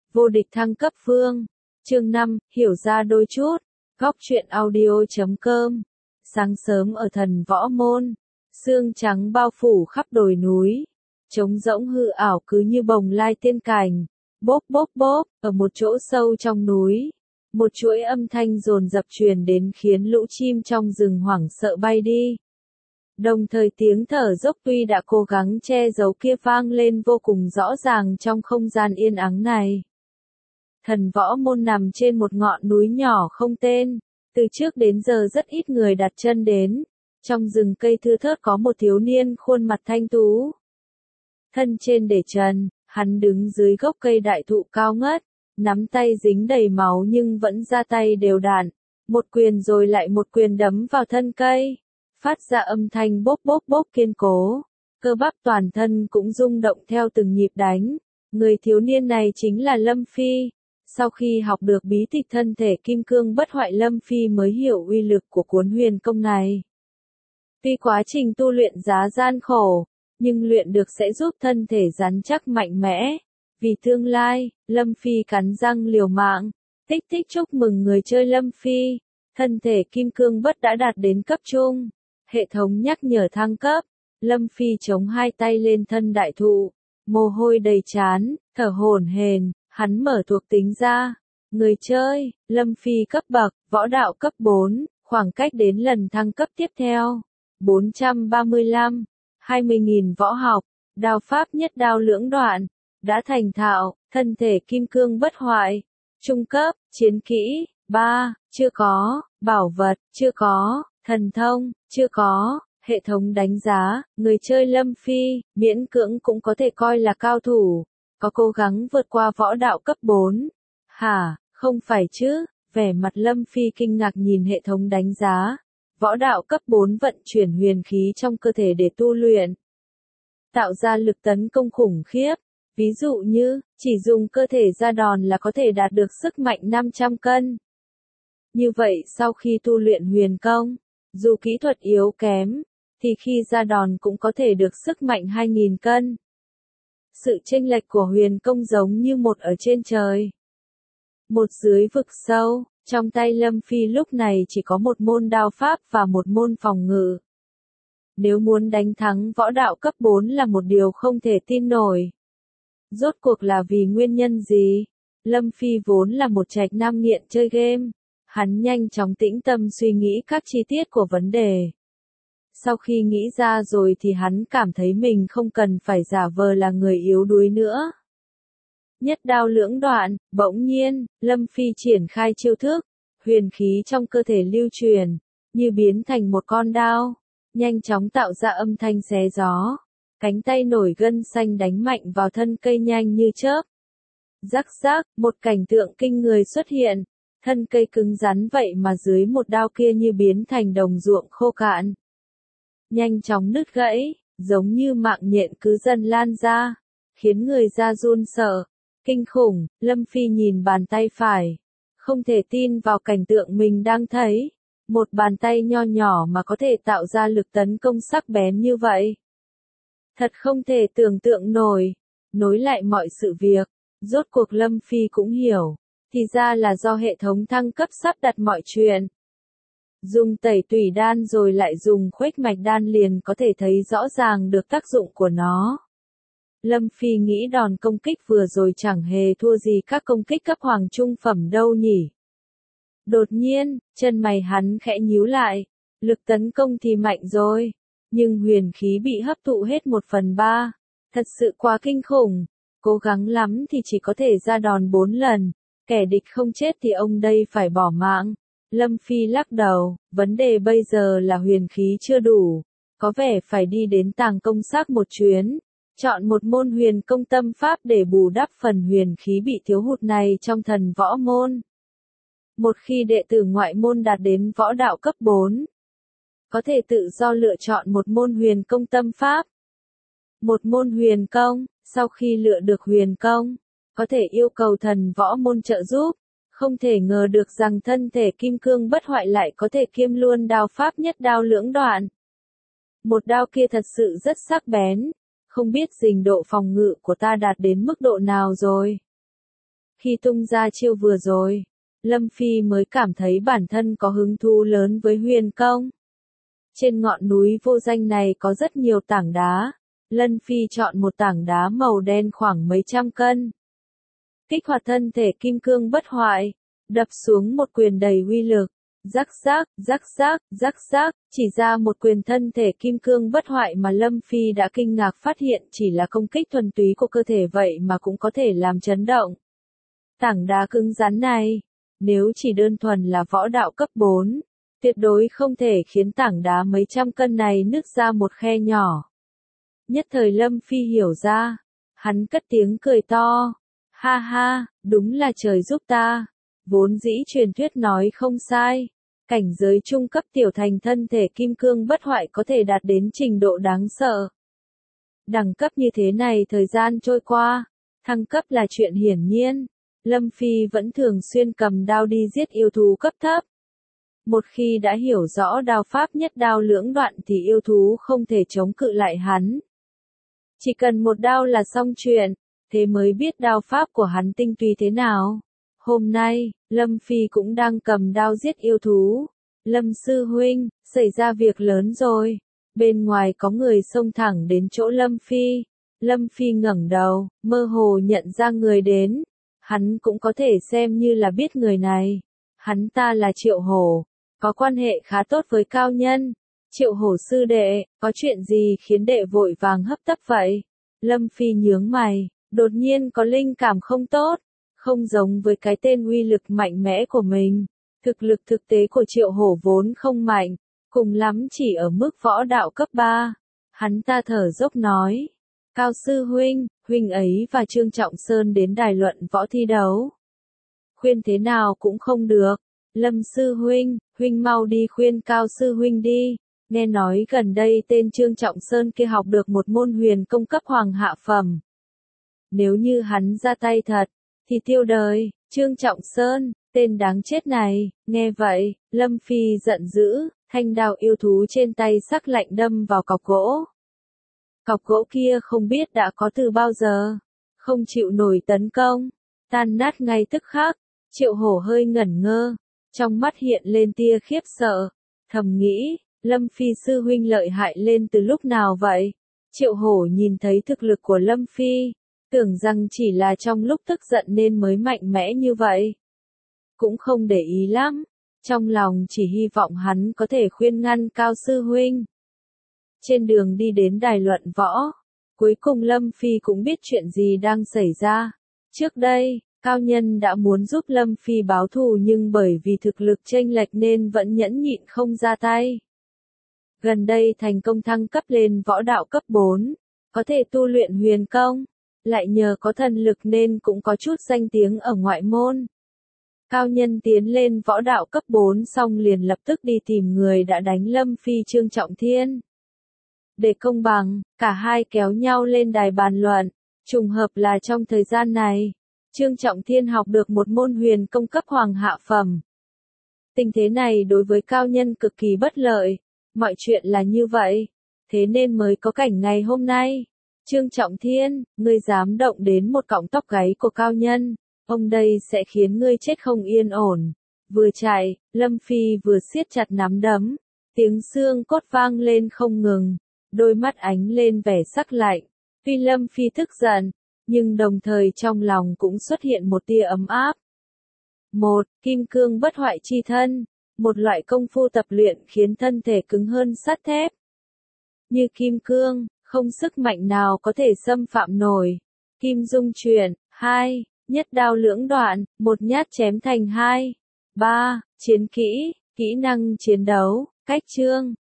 Vô địch thăng cấp vương. Chương 5, hiểu ra đôi chút. Góc truyện audio.com. Sáng sớm ở thần võ môn, sương trắng bao phủ khắp đồi núi, trống rỗng hư ảo cứ như bồng lai tiên cảnh. Bốp bốp bốp, ở một chỗ sâu trong núi, một chuỗi âm thanh dồn dập truyền đến khiến lũ chim trong rừng hoảng sợ bay đi. Đồng thời tiếng thở dốc tuy đã cố gắng che giấu kia vang lên vô cùng rõ ràng trong không gian yên ắng này. Thần võ môn nằm trên một ngọn núi nhỏ không tên, từ trước đến giờ rất ít người đặt chân đến. Trong rừng cây thưa thớt có một thiếu niên khuôn mặt thanh tú. Thân trên để trần, hắn đứng dưới gốc cây đại thụ cao ngất, nắm tay dính đầy máu nhưng vẫn ra tay đều đặn, một quyền rồi lại một quyền đấm vào thân cây, phát ra âm thanh bốp bốp bốp kiên cố, cơ bắp toàn thân cũng rung động theo từng nhịp đánh. Người thiếu niên này chính là Lâm Phi. Sau khi học được bí tịch thân thể kim cương bất hoại, Lâm Phi mới hiểu uy lực của cuốn huyền công này. Tuy quá trình tu luyện giá gian khổ, nhưng luyện được sẽ giúp thân thể rắn chắc mạnh mẽ. Vì tương lai, Lâm Phi cắn răng liều mạng. Tích tích chúc mừng người chơi Lâm Phi. Thân thể kim cương bất đã đạt đến cấp trung. Hệ thống nhắc nhở thăng cấp. Lâm Phi chống hai tay lên thân đại thụ. Mồ hôi đầy trán, thở hổn hển. Hắn mở thuộc tính ra. Người chơi, Lâm Phi cấp bậc, võ đạo cấp 4, khoảng cách đến lần thăng cấp tiếp theo. 435, 20.000 võ học, đao pháp nhất đao lưỡng đoạn, đã thành thạo, thân thể kim cương bất hoại. Trung cấp, chiến kỹ, 3, chưa có, bảo vật, chưa có, thần thông, chưa có. Hệ thống đánh giá, người chơi Lâm Phi, miễn cưỡng cũng có thể coi là cao thủ. Có cố gắng vượt qua võ đạo cấp 4. Hả, không phải chứ, vẻ mặt Lâm Phi kinh ngạc nhìn hệ thống đánh giá. Võ đạo cấp 4 vận chuyển huyền khí trong cơ thể để tu luyện. Tạo ra lực tấn công khủng khiếp. Ví dụ như, chỉ dùng cơ thể ra đòn là có thể đạt được sức mạnh 500 cân. Như vậy sau khi tu luyện huyền công, dù kỹ thuật yếu kém, thì khi ra đòn cũng có thể được sức mạnh 2.000 cân. Sự chênh lệch của huyền công giống như một ở trên trời, một dưới vực sâu. Trong tay Lâm Phi lúc này chỉ có một môn đao pháp và một môn phòng ngự. Nếu muốn đánh thắng võ đạo cấp 4 là một điều không thể tin nổi. Rốt cuộc là vì nguyên nhân gì? Lâm Phi vốn là một trạch nam nghiện chơi game. Hắn nhanh chóng tĩnh tâm suy nghĩ các chi tiết của vấn đề. Sau khi nghĩ ra rồi thì hắn cảm thấy mình không cần phải giả vờ là người yếu đuối nữa. Nhất đao lưỡng đoạn, bỗng nhiên, Lâm Phi triển khai chiêu thức, huyền khí trong cơ thể lưu truyền, như biến thành một con đao, nhanh chóng tạo ra âm thanh xé gió, cánh tay nổi gân xanh đánh mạnh vào thân cây nhanh như chớp. Rắc rắc, một cảnh tượng kinh người xuất hiện, thân cây cứng rắn vậy mà dưới một đao kia như biến thành đồng ruộng khô cạn. Nhanh chóng nứt gãy, giống như mạng nhện cứ dần lan ra, khiến người ta run sợ. Kinh khủng, Lâm Phi nhìn bàn tay phải, không thể tin vào cảnh tượng mình đang thấy. Một bàn tay nho nhỏ mà có thể tạo ra lực tấn công sắc bén như vậy. Thật không thể tưởng tượng nổi. Nối lại mọi sự việc, rốt cuộc Lâm Phi cũng hiểu, thì ra là do hệ thống thăng cấp sắp đặt mọi chuyện. Dùng tẩy tủy đan rồi lại dùng khuếch mạch đan liền có thể thấy rõ ràng được tác dụng của nó. Lâm Phi nghĩ đòn công kích vừa rồi chẳng hề thua gì các công kích cấp hoàng trung phẩm đâu nhỉ. Đột nhiên, chân mày hắn khẽ nhíu lại, lực tấn công thì mạnh rồi, nhưng huyền khí bị hấp thụ hết 1/3, thật sự quá kinh khủng, cố gắng lắm thì chỉ có thể ra đòn 4 lần, kẻ địch không chết thì ông đây phải bỏ mạng. Lâm Phi lắc đầu, vấn đề bây giờ là huyền khí chưa đủ, có vẻ phải đi đến tàng công xác một chuyến. Chọn một môn huyền công tâm pháp để bù đắp phần huyền khí bị thiếu hụt này trong thần võ môn. Một khi đệ tử ngoại môn đạt đến võ đạo cấp 4, có thể tự do lựa chọn một môn huyền công tâm pháp. Một môn huyền công, sau khi lựa được huyền công, có thể yêu cầu thần võ môn trợ giúp. Không thể ngờ được rằng thân thể kim cương bất hoại lại có thể kiêm luôn đao pháp nhất đao lưỡng đoạn. Một đao kia thật sự rất sắc bén. Không biết trình độ phòng ngự của ta đạt đến mức độ nào rồi. Khi tung ra chiêu vừa rồi, Lâm Phi mới cảm thấy bản thân có hứng thú lớn với huyền công. Trên ngọn núi vô danh này có rất nhiều tảng đá. Lâm Phi chọn một tảng đá màu đen khoảng mấy trăm cân. Kích hoạt thân thể kim cương bất hoại, đập xuống một quyền đầy uy lực. Rắc rắc, rắc rắc, rắc rắc, chỉ ra một quyền thân thể kim cương bất hoại mà Lâm Phi đã kinh ngạc phát hiện chỉ là công kích thuần túy của cơ thể vậy mà cũng có thể làm chấn động. Tảng đá cứng rắn này, nếu chỉ đơn thuần là võ đạo cấp 4, tuyệt đối không thể khiến tảng đá mấy trăm cân này nứt ra một khe nhỏ. Nhất thời Lâm Phi hiểu ra, hắn cất tiếng cười to. Ha ha, đúng là trời giúp ta. Vốn dĩ truyền thuyết nói không sai. Cảnh giới trung cấp tiểu thành thân thể kim cương bất hoại có thể đạt đến trình độ đáng sợ. Đẳng cấp như thế này thời gian trôi qua, thăng cấp là chuyện hiển nhiên. Lâm Phi vẫn thường xuyên cầm đao đi giết yêu thú cấp thấp. Một khi đã hiểu rõ đao pháp nhất đao lưỡng đoạn thì yêu thú không thể chống cự lại hắn. Chỉ cần một đao là xong chuyện, thế mới biết đao pháp của hắn tinh túy thế nào. Hôm nay, Lâm Phi cũng đang cầm đao giết yêu thú. Lâm sư huynh, xảy ra việc lớn rồi. Bên ngoài có người xông thẳng đến chỗ Lâm Phi. Lâm Phi ngẩng đầu, mơ hồ nhận ra người đến. Hắn cũng có thể xem như là biết người này. Hắn ta là Triệu Hổ, có quan hệ khá tốt với cao nhân. Triệu Hổ sư đệ, có chuyện gì khiến đệ vội vàng hấp tấp vậy? Lâm Phi nhướng mày, đột nhiên có linh cảm không tốt. Không giống với cái tên uy lực mạnh mẽ của mình. Thực lực thực tế của Triệu Hổ vốn không mạnh, cùng lắm chỉ ở mức võ đạo cấp 3. Hắn ta thở dốc nói. Cao sư huynh, huynh ấy và Trương Trọng Sơn đến đài luận võ thi đấu. Khuyên thế nào cũng không được. Lâm sư huynh, huynh mau đi khuyên Cao sư huynh đi. Nghe nói gần đây tên Trương Trọng Sơn kia học được một môn huyền công cấp hoàng hạ phẩm. Nếu như hắn ra tay thật, thì tiêu đời. Trương Trọng Sơn, tên đáng chết này. Nghe vậy, Lâm Phi giận dữ, thanh đao yêu thú trên tay sắc lạnh đâm vào cọc gỗ. Cọc gỗ kia không biết đã có từ bao giờ, không chịu nổi tấn công, tan nát ngay tức khắc. Triệu Hổ hơi ngẩn ngơ, trong mắt hiện lên tia khiếp sợ, thầm nghĩ, Lâm Phi sư huynh lợi hại lên từ lúc nào vậy? Triệu Hổ nhìn thấy thực lực của Lâm Phi, tưởng rằng chỉ là trong lúc tức giận nên mới mạnh mẽ như vậy. Cũng không để ý lắm, trong lòng chỉ hy vọng hắn có thể khuyên ngăn Cao sư huynh. Trên đường đi đến đài luận võ, cuối cùng Lâm Phi cũng biết chuyện gì đang xảy ra. Trước đây, cao nhân đã muốn giúp Lâm Phi báo thù nhưng bởi vì thực lực chênh lệch nên vẫn nhẫn nhịn không ra tay. Gần đây thành công thăng cấp lên võ đạo cấp 4, có thể tu luyện huyền công, lại nhờ có thần lực nên cũng có chút danh tiếng ở ngoại môn. Cao nhân tiến lên võ đạo cấp 4 xong liền lập tức đi tìm người đã đánh Lâm Phi Trương Trọng Thiên. Để công bằng, cả hai kéo nhau lên đài bàn luận, trùng hợp là trong thời gian này, Trương Trọng Thiên học được một môn huyền công cấp hoàng hạ phẩm. Tình thế này đối với cao nhân cực kỳ bất lợi, mọi chuyện là như vậy, thế nên mới có cảnh ngày hôm nay. Trương Trọng Thiên, ngươi dám động đến một cọng tóc gáy của cao nhân, ông đây sẽ khiến ngươi chết không yên ổn. Vừa chạy, Lâm Phi vừa siết chặt nắm đấm, tiếng xương cốt vang lên không ngừng, đôi mắt ánh lên vẻ sắc lạnh. Tuy Lâm Phi tức giận, nhưng đồng thời trong lòng cũng xuất hiện một tia ấm áp. Một, kim cương bất hoại chi thân, một loại công phu tập luyện khiến thân thể cứng hơn sắt thép. Như kim cương, không sức mạnh nào có thể xâm phạm nổi. Kim dung chuyển. 2. Nhất đao lưỡng đoạn, một nhát chém thành 2. 3. Chiến kỹ, kỹ năng chiến đấu, cách chương.